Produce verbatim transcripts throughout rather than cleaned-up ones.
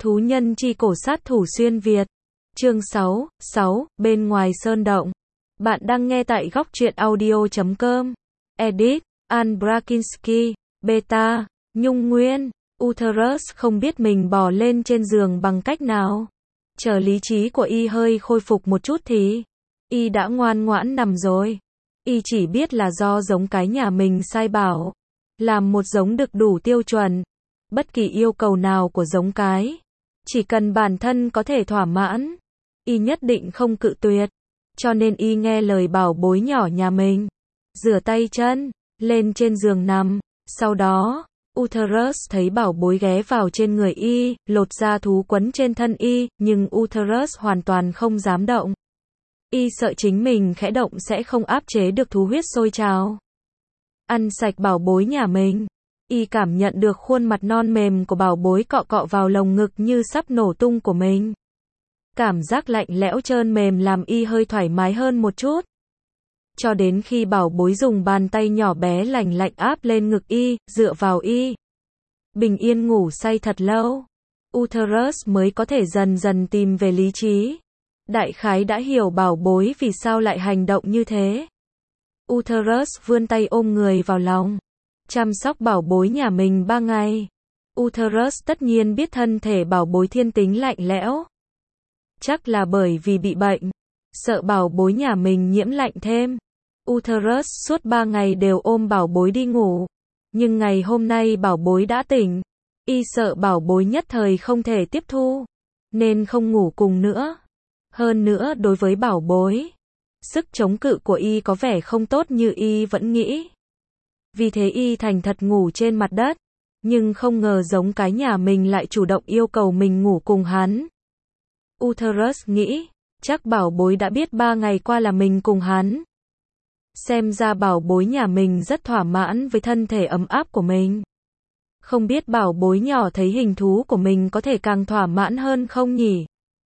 Thú nhân chi cổ sát thủ xuyên Việt. Chương sáu, sáu, bên ngoài sơn động. Bạn đang nghe tại góc truyện audio chấm com. Edit, Anne Brakinski, Beta, Nhung Nguyên, Uterus không biết mình bò lên trên giường bằng cách nào. Chờ lý trí của y hơi khôi phục một chút thì y đã ngoan ngoãn nằm rồi. Y chỉ biết là do giống cái nhà mình sai bảo làm một giống đực đủ tiêu chuẩn. Bất kỳ yêu cầu nào của giống cái, chỉ cần bản thân có thể thỏa mãn, y nhất định không cự tuyệt. Cho nên y nghe lời bảo bối nhỏ nhà mình, rửa tay chân, lên trên giường nằm. Sau đó, Uterus thấy bảo bối ghé vào trên người y, lột da thú quấn trên thân y, nhưng Uterus hoàn toàn không dám động. Y sợ chính mình khẽ động sẽ không áp chế được thú huyết sôi trào. Ăn sạch bảo bối nhà mình, y cảm nhận được khuôn mặt non mềm của bảo bối cọ cọ vào lồng ngực như sắp nổ tung của mình. Cảm giác lạnh lẽo trơn mềm làm y hơi thoải mái hơn một chút. Cho đến khi bảo bối dùng bàn tay nhỏ bé lành lạnh áp lên ngực y, dựa vào y. Bình yên ngủ say thật lâu. Uterus mới có thể dần dần tìm về lý trí. Đại khái đã hiểu bảo bối vì sao lại hành động như thế. Uterus vươn tay ôm người vào lòng, chăm sóc bảo bối nhà mình ba ngày. Uterus tất nhiên biết thân thể bảo bối thiên tính lạnh lẽo. Chắc là bởi vì bị bệnh, sợ bảo bối nhà mình nhiễm lạnh thêm. Uterus suốt ba ngày đều ôm bảo bối đi ngủ. Nhưng ngày hôm nay bảo bối đã tỉnh. Y sợ bảo bối nhất thời không thể tiếp thu, nên không ngủ cùng nữa. Hơn nữa đối với bảo bối, sức chống cự của y có vẻ không tốt như y vẫn nghĩ. Vì thế y thành thật ngủ trên mặt đất. Nhưng không ngờ giống cái nhà mình lại chủ động yêu cầu mình ngủ cùng hắn. Uterus nghĩ, chắc bảo bối đã biết ba ngày qua là mình cùng hắn. Xem ra bảo bối nhà mình rất thỏa mãn với thân thể ấm áp của mình. Không biết bảo bối nhỏ thấy hình thú của mình có thể càng thỏa mãn hơn không nhỉ?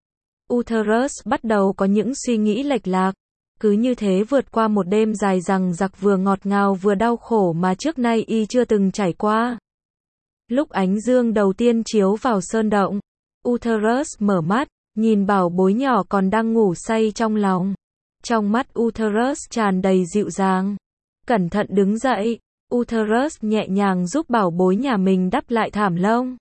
Uterus bắt đầu có những suy nghĩ lệch lạc. Cứ như thế vượt qua một đêm dài dằng dặc vừa ngọt ngào vừa đau khổ mà trước nay y chưa từng trải qua. Lúc ánh dương đầu tiên chiếu vào sơn động, Uterus mở mắt, nhìn bảo bối nhỏ còn đang ngủ say trong lòng. Trong mắt Uterus tràn đầy dịu dàng. Cẩn thận đứng dậy, Uterus nhẹ nhàng giúp bảo bối nhà mình đắp lại thảm lông.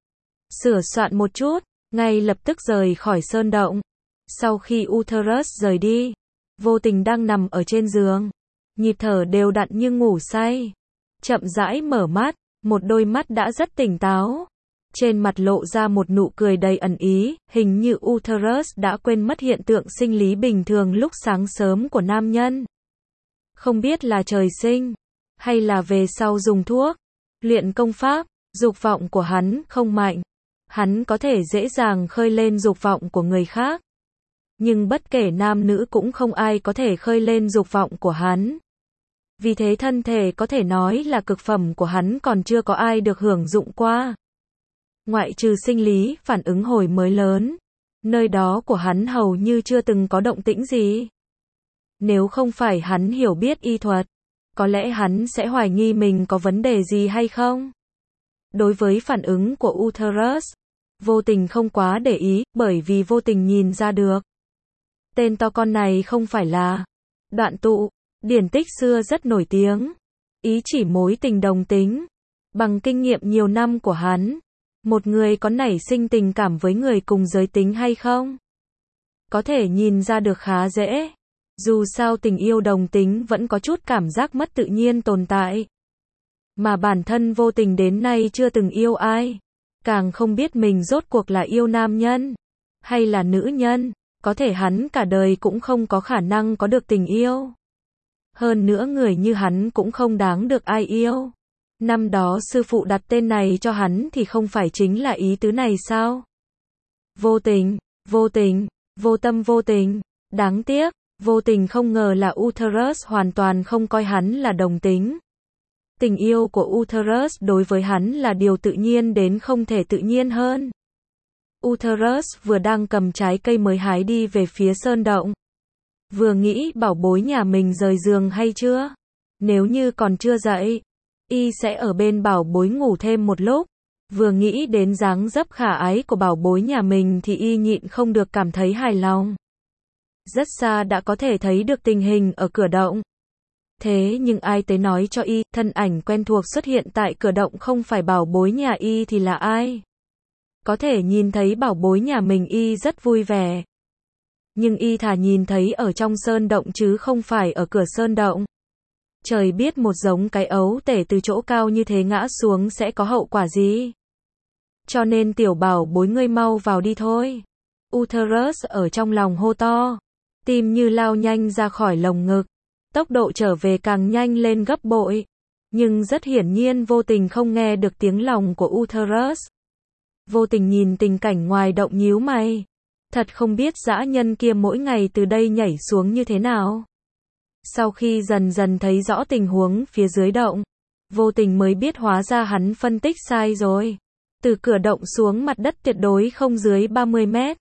Sửa soạn một chút, ngay lập tức rời khỏi sơn động. Sau khi Uterus rời đi, Vô Tình đang nằm ở trên giường, nhịp thở đều đặn như ngủ say. Chậm rãi mở mắt, một đôi mắt đã rất tỉnh táo. Trên mặt lộ ra một nụ cười đầy ẩn ý, hình như Uterus đã quên mất hiện tượng sinh lý bình thường lúc sáng sớm của nam nhân. Không biết là trời sinh, hay là về sau dùng thuốc, luyện công pháp, dục vọng của hắn không mạnh. Hắn có thể dễ dàng khơi lên dục vọng của người khác. Nhưng bất kể nam nữ cũng không ai có thể khơi lên dục vọng của hắn. Vì thế thân thể có thể nói là cực phẩm của hắn còn chưa có ai được hưởng dụng qua. Ngoại trừ sinh lý, phản ứng hồi mới lớn, nơi đó của hắn hầu như chưa từng có động tĩnh gì. Nếu không phải hắn hiểu biết y thuật, có lẽ hắn sẽ hoài nghi mình có vấn đề gì hay không. Đối với phản ứng của Uterus, Vô Tình không quá để ý, bởi vì Vô Tình nhìn ra được. Tên to con này không phải là Đoạn Tụ, điển tích xưa rất nổi tiếng. Ý chỉ mối tình đồng tính. Bằng kinh nghiệm nhiều năm của hắn, một người có nảy sinh tình cảm với người cùng giới tính hay không? Có thể nhìn ra được khá dễ. Dù sao tình yêu đồng tính vẫn có chút cảm giác mất tự nhiên tồn tại. Mà bản thân Vô Tình đến nay chưa từng yêu ai. Càng không biết mình rốt cuộc là yêu nam nhân hay là nữ nhân. Có thể hắn cả đời cũng không có khả năng có được tình yêu. Hơn nữa người như hắn cũng không đáng được ai yêu. Năm đó sư phụ đặt tên này cho hắn thì không phải chính là ý tứ này sao? Vô tình, vô tình, vô tâm vô tình. Đáng tiếc, Vô Tình không ngờ là Uterus hoàn toàn không coi hắn là đồng tính. Tình yêu của Uterus đối với hắn là điều tự nhiên đến không thể tự nhiên hơn. Uterus vừa đang cầm trái cây mới hái đi về phía sơn động. Vừa nghĩ bảo bối nhà mình rời giường hay chưa? Nếu như còn chưa dậy, y sẽ ở bên bảo bối ngủ thêm một lúc. Vừa nghĩ đến dáng dấp khả ái của bảo bối nhà mình thì y nhịn không được cảm thấy hài lòng. Rất xa đã có thể thấy được tình hình ở cửa động. Thế nhưng ai tới nói cho y, thân ảnh quen thuộc xuất hiện tại cửa động không phải bảo bối nhà y thì là ai? Có thể nhìn thấy bảo bối nhà mình y rất vui vẻ. Nhưng y thà nhìn thấy ở trong sơn động chứ không phải ở cửa sơn động. Trời biết một giống cái ấu tể từ chỗ cao như thế ngã xuống sẽ có hậu quả gì. Cho nên tiểu bảo bối ngươi mau vào đi thôi. Uterus ở trong lòng hô to. Tim như lao nhanh ra khỏi lồng ngực. Tốc độ trở về càng nhanh lên gấp bội. Nhưng rất hiển nhiên vô tình không nghe được tiếng lòng của Uterus. Vô tình nhìn tình cảnh ngoài động nhíu mày. Thật không biết dã nhân kia mỗi ngày từ đây nhảy xuống như thế nào. Sau khi dần dần thấy rõ tình huống phía dưới động, vô tình mới biết hóa ra hắn phân tích sai rồi. Từ cửa động xuống mặt đất tuyệt đối không dưới ba mươi mét.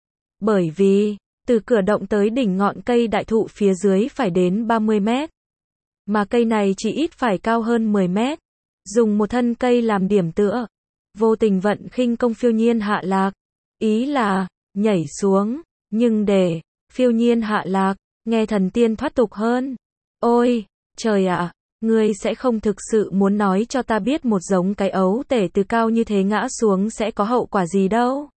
Bởi vì, từ cửa động tới đỉnh ngọn cây đại thụ phía dưới phải đến ba mươi mét. Mà cây này chỉ ít phải cao hơn mười mét. Dùng một thân cây làm điểm tựa. Vô tình vận khinh công phiêu nhiên hạ lạc. Ý là, nhảy xuống, nhưng để, phiêu nhiên hạ lạc, nghe thần tiên thoát tục hơn. Ôi, trời ạ, ngươi sẽ không thực sự muốn nói cho ta biết một giống cái ấu tể từ cao như thế ngã xuống sẽ có hậu quả gì đâu.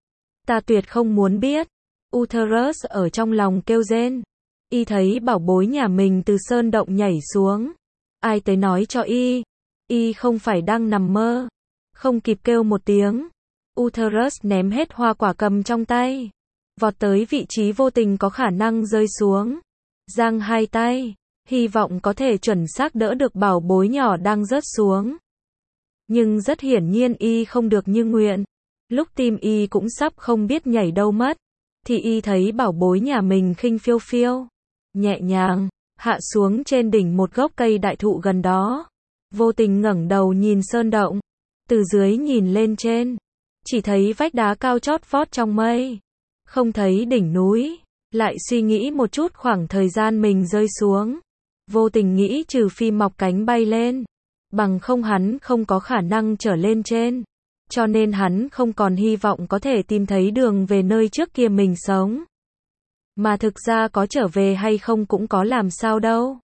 Ta tuyệt không muốn biết. Uterus ở trong lòng kêu rên. Y thấy bảo bối nhà mình từ sơn động nhảy xuống. Ai tới nói cho y. Y không phải đang nằm mơ. Không kịp kêu một tiếng. Uterus ném hết hoa quả cầm trong tay. Vọt tới vị trí vô tình có khả năng rơi xuống. Giang hai tay. Hy vọng có thể chuẩn xác đỡ được bảo bối nhỏ đang rớt xuống. Nhưng rất hiển nhiên y không được như nguyện. Lúc tim y cũng sắp không biết nhảy đâu mất. Thì y thấy bảo bối nhà mình khinh phiêu phiêu. Nhẹ nhàng, hạ xuống trên đỉnh một gốc cây đại thụ gần đó. Vô tình ngẩng đầu nhìn sơn động. Từ dưới nhìn lên trên. Chỉ thấy vách đá cao chót vót trong mây. Không thấy đỉnh núi. Lại suy nghĩ một chút khoảng thời gian mình rơi xuống. Vô tình nghĩ trừ phi mọc cánh bay lên. Bằng không hắn không có khả năng trở lên trên. Cho nên hắn không còn hy vọng có thể tìm thấy đường về nơi trước kia mình sống. Mà thực ra có trở về hay không cũng có làm sao đâu.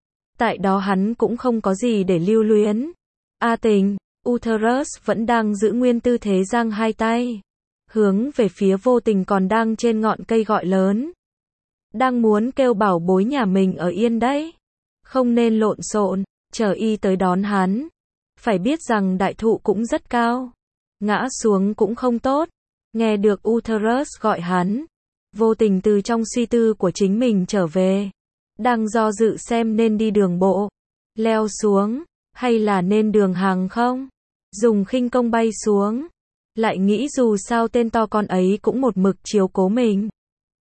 Tại đó hắn cũng không có gì để lưu luyến. A tình, Uterus vẫn đang giữ nguyên tư thế giang hai tay. Hướng về phía vô tình còn đang trên ngọn cây gọi lớn. Đang muốn kêu bảo bối nhà mình ở yên đấy. Không nên lộn xộn, chờ y tới đón hắn. Phải biết rằng đại thụ cũng rất cao. Ngã xuống cũng không tốt. Nghe được Uterus gọi hắn. Vô tình từ trong suy tư của chính mình trở về. Đang do dự xem nên đi đường bộ. Leo xuống. Hay là nên đường hàng không? Dùng khinh công bay xuống. Lại nghĩ dù sao tên to con ấy cũng một mực chiếu cố mình.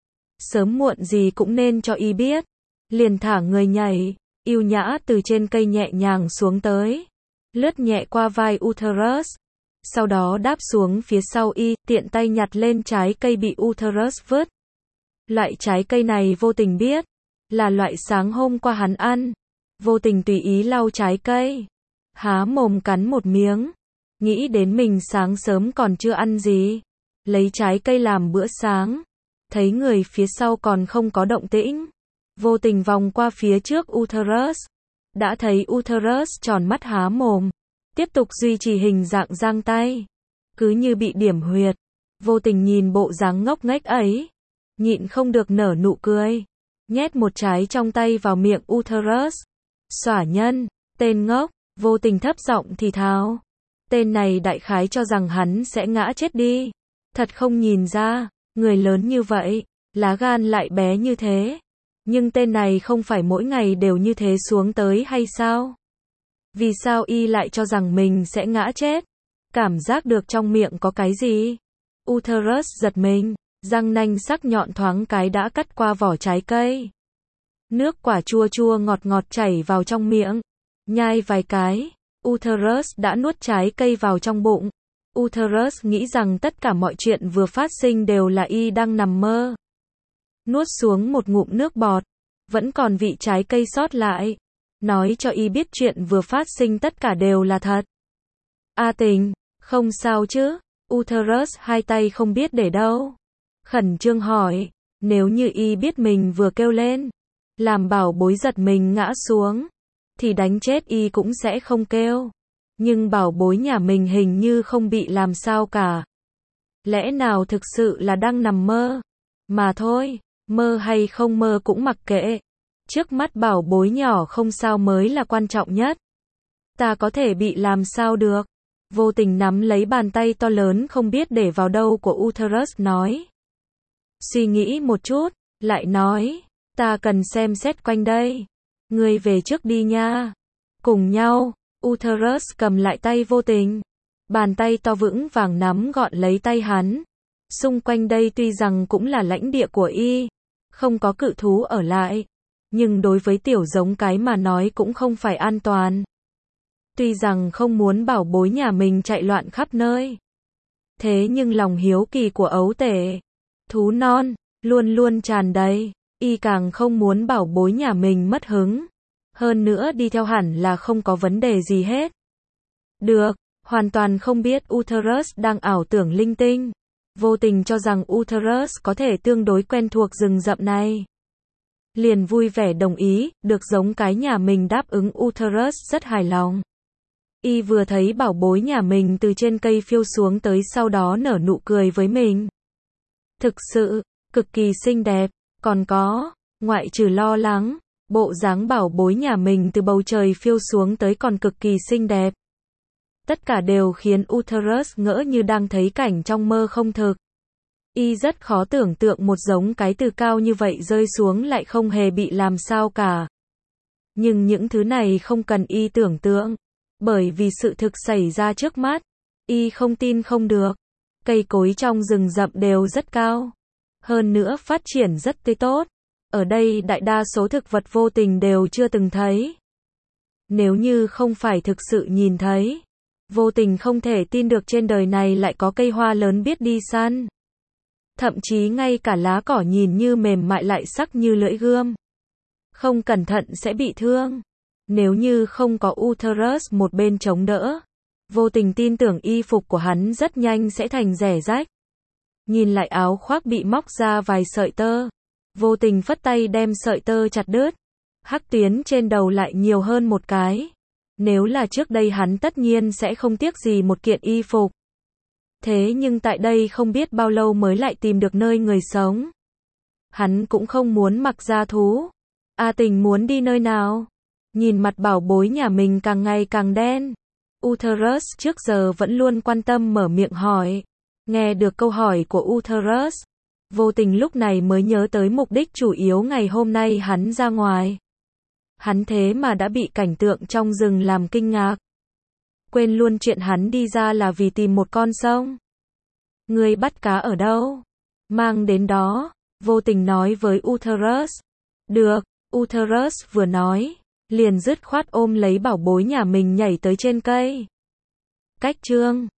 Sớm muộn gì cũng nên cho y biết. Liền thả người nhảy. Yêu nhã từ trên cây nhẹ nhàng xuống tới. Lướt nhẹ qua vai Uterus. Sau đó đáp xuống phía sau y, tiện tay nhặt lên trái cây bị Uterus vứt. Loại trái cây này vô tình biết. Là loại sáng hôm qua hắn ăn. Vô tình tùy ý lau trái cây. Há mồm cắn một miếng. Nghĩ đến mình sáng sớm còn chưa ăn gì. Lấy trái cây làm bữa sáng. Thấy người phía sau còn không có động tĩnh. Vô tình vòng qua phía trước Uterus. Đã thấy Uterus tròn mắt há mồm. Tiếp tục duy trì hình dạng giang tay. Cứ như bị điểm huyệt. Vô tình nhìn bộ dáng ngốc nghếch ấy. Nhịn không được nở nụ cười. Nhét một trái trong tay vào miệng Uterus. Xỏa nhân, tên ngốc, vô tình thấp giọng thì thào. Tên này đại khái cho rằng hắn sẽ ngã chết đi. Thật không nhìn ra, người lớn như vậy, lá gan lại bé như thế. Nhưng tên này không phải mỗi ngày đều như thế xuống tới hay sao? Vì sao y lại cho rằng mình sẽ ngã chết? Cảm giác được trong miệng có cái gì? Uterus giật mình, răng nanh sắc nhọn thoáng cái đã cắt qua vỏ trái cây. Nước quả chua chua ngọt ngọt chảy vào trong miệng. Nhai vài cái, Uterus đã nuốt trái cây vào trong bụng. Uterus nghĩ rằng tất cả mọi chuyện vừa phát sinh đều là y đang nằm mơ. Nuốt xuống một ngụm nước bọt. Vẫn còn vị trái cây sót lại. Nói cho y biết chuyện vừa phát sinh tất cả đều là thật. A tình, Không sao chứ? Utherus hai tay không biết để đâu. Khẩn trương hỏi, nếu như y biết mình vừa kêu lên, làm bảo bối giật mình ngã xuống, thì đánh chết y cũng sẽ không kêu. Nhưng bảo bối nhà mình hình như không bị làm sao cả. Lẽ nào thực sự là đang nằm mơ? Mà thôi, mơ hay không mơ cũng mặc kệ. Trước mắt bảo bối nhỏ không sao mới là quan trọng nhất. Ta có thể bị làm sao được? Vô tình nắm lấy bàn tay to lớn không biết để vào đâu của Utherus nói. Suy nghĩ một chút, lại nói, ta cần xem xét quanh đây. Ngươi về trước đi nha. Cùng nhau, Utherus cầm lại tay vô tình. Bàn tay to vững vàng nắm gọn lấy tay hắn. Xung quanh đây tuy rằng cũng là lãnh địa của y, không có cự thú ở lại, nhưng đối với tiểu giống cái mà nói cũng không phải an toàn. Tuy rằng không muốn bảo bối nhà mình chạy loạn khắp nơi, thế nhưng lòng hiếu kỳ của ấu tể, thú non, luôn luôn tràn đầy, y càng không muốn bảo bối nhà mình mất hứng. Hơn nữa đi theo hẳn là không có vấn đề gì hết. Được, hoàn toàn không biết Utherus đang ảo tưởng linh tinh. Vô tình cho rằng Utherus có thể tương đối quen thuộc rừng rậm này. Liền vui vẻ đồng ý, được giống cái nhà mình đáp ứng Utherus rất hài lòng. Y vừa thấy bảo bối nhà mình từ trên cây phiêu xuống tới sau đó nở nụ cười với mình. Thực sự, cực kỳ xinh đẹp, còn có, ngoại trừ lo lắng, bộ dáng bảo bối nhà mình từ bầu trời phiêu xuống tới còn cực kỳ xinh đẹp. Tất cả đều khiến Utherus ngỡ như đang thấy cảnh trong mơ không thực. Y rất khó tưởng tượng một giống cái từ cao như vậy rơi xuống lại không hề bị làm sao cả. Nhưng những thứ này không cần y tưởng tượng, bởi vì sự thực xảy ra trước mắt, y không tin không được. Cây cối trong rừng rậm đều rất cao, hơn nữa phát triển rất tươi tốt. Ở đây đại đa số thực vật vô tình đều chưa từng thấy. Nếu như không phải thực sự nhìn thấy, vô tình không thể tin được trên đời này lại có cây hoa lớn biết đi săn. Thậm chí ngay cả lá cỏ nhìn như mềm mại lại sắc như lưỡi gươm. Không cẩn thận sẽ bị thương. Nếu như không có Utherus một bên chống đỡ, vô tình tin tưởng y phục của hắn rất nhanh sẽ thành rẻ rách. Nhìn lại áo khoác bị móc ra vài sợi tơ, vô tình phất tay đem sợi tơ chặt đứt. Hắc tuyến trên đầu lại nhiều hơn một cái. Nếu là trước đây hắn tất nhiên sẽ không tiếc gì một kiện y phục. Thế nhưng tại đây không biết bao lâu mới lại tìm được nơi người sống. Hắn cũng không muốn mặc da thú. A Tình muốn đi nơi nào? Nhìn mặt bảo bối nhà mình càng ngày càng đen. Utherus trước giờ vẫn luôn quan tâm mở miệng hỏi. Nghe được câu hỏi của Utherus, vô tình lúc này mới nhớ tới mục đích chủ yếu ngày hôm nay hắn ra ngoài. Hắn thế mà đã bị cảnh tượng trong rừng làm kinh ngạc. Quên luôn chuyện hắn đi ra là vì tìm một con sông. Ngươi bắt cá ở đâu? Mang đến đó, vô tình nói với Utherus. Được, Utherus vừa nói, liền dứt khoát ôm lấy bảo bối nhà mình nhảy tới trên cây. Cách chương